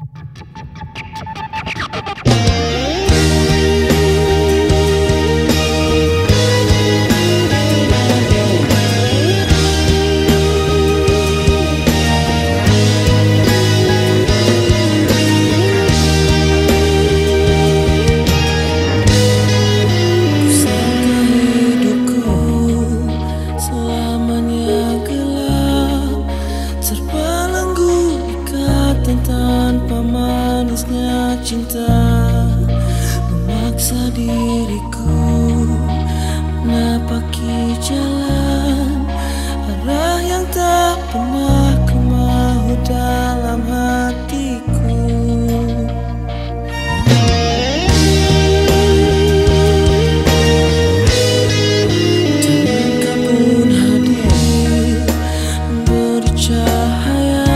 Tanpa manisnya cinta memaksa diriku menapaki jalan arah yang tak pernah ku mahu dalam hatiku. Dan kau pun hadir memberi cahaya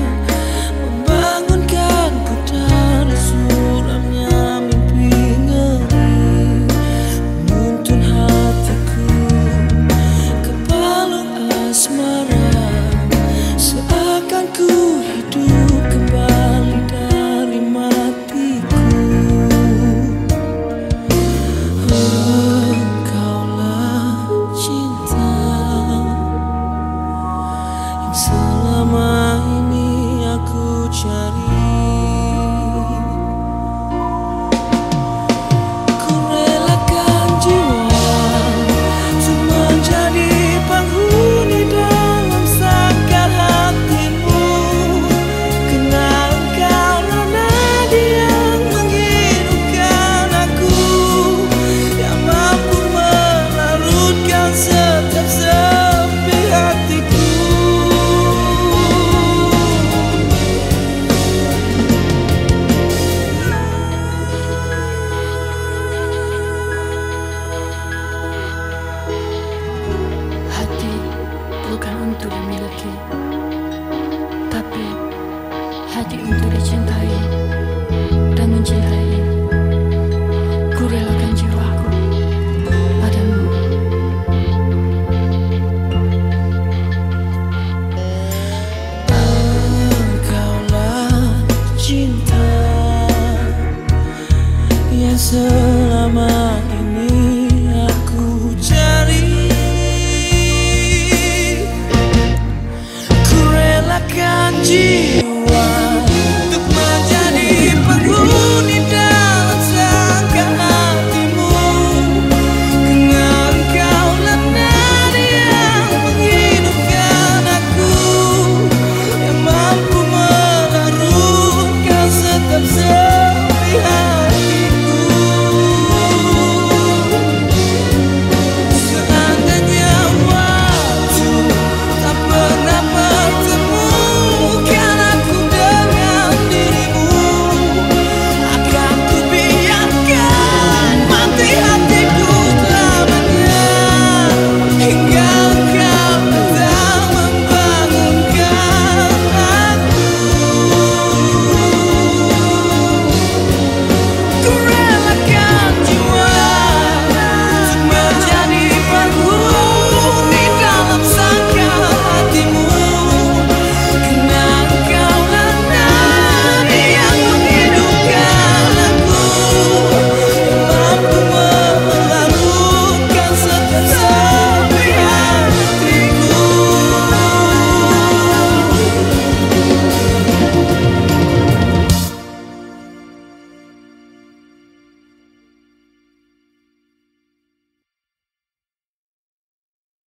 selama ini aku cari. Ku relakan jiwa untuk menjadi penghuni dalam sangkar hatimu, karena engkau nadi yang menghidupkan aku, yang mampu melarutkan setiap sepi hatiku. Bukan untuk dimiliki, tapi hati untuk dicintai dan mencintai.